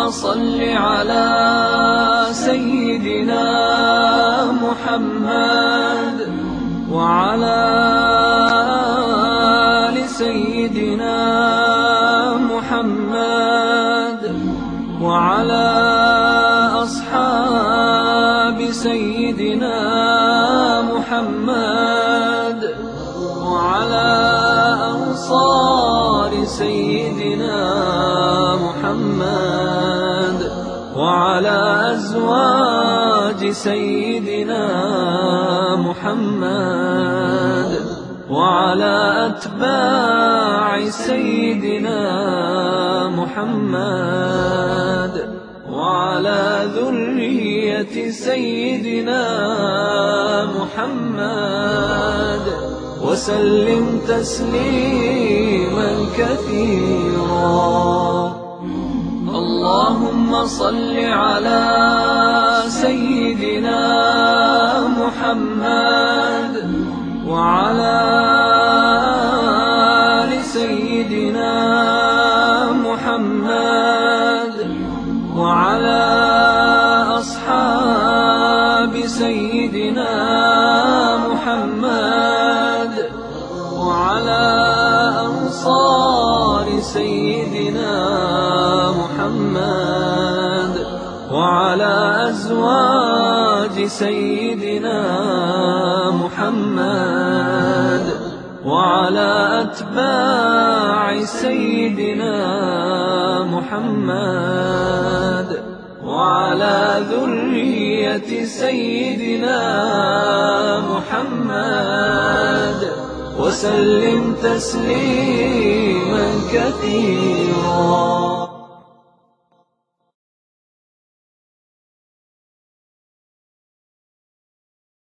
صل على سيدنا محمد وعلى آل سيدنا محمد وعلى أصحاب سيدنا محمد وعلى أنصار سيدنا محمد وعلى أزواج سيدنا محمد وعلى أتباع سيدنا محمد وعلى ذرية سيدنا محمد وسلم تسليما كثيرا. اللهم صل على سيدنا محمد وعلى آل سيدنا محمد وعلى أصحاب سيدنا محمد وعلى أنصار سيدنا محمد وعلى أزواج سيدنا محمد وعلى أتباع سيدنا محمد وعلى ذرية سيدنا محمد وسلم تسليما كثيرا.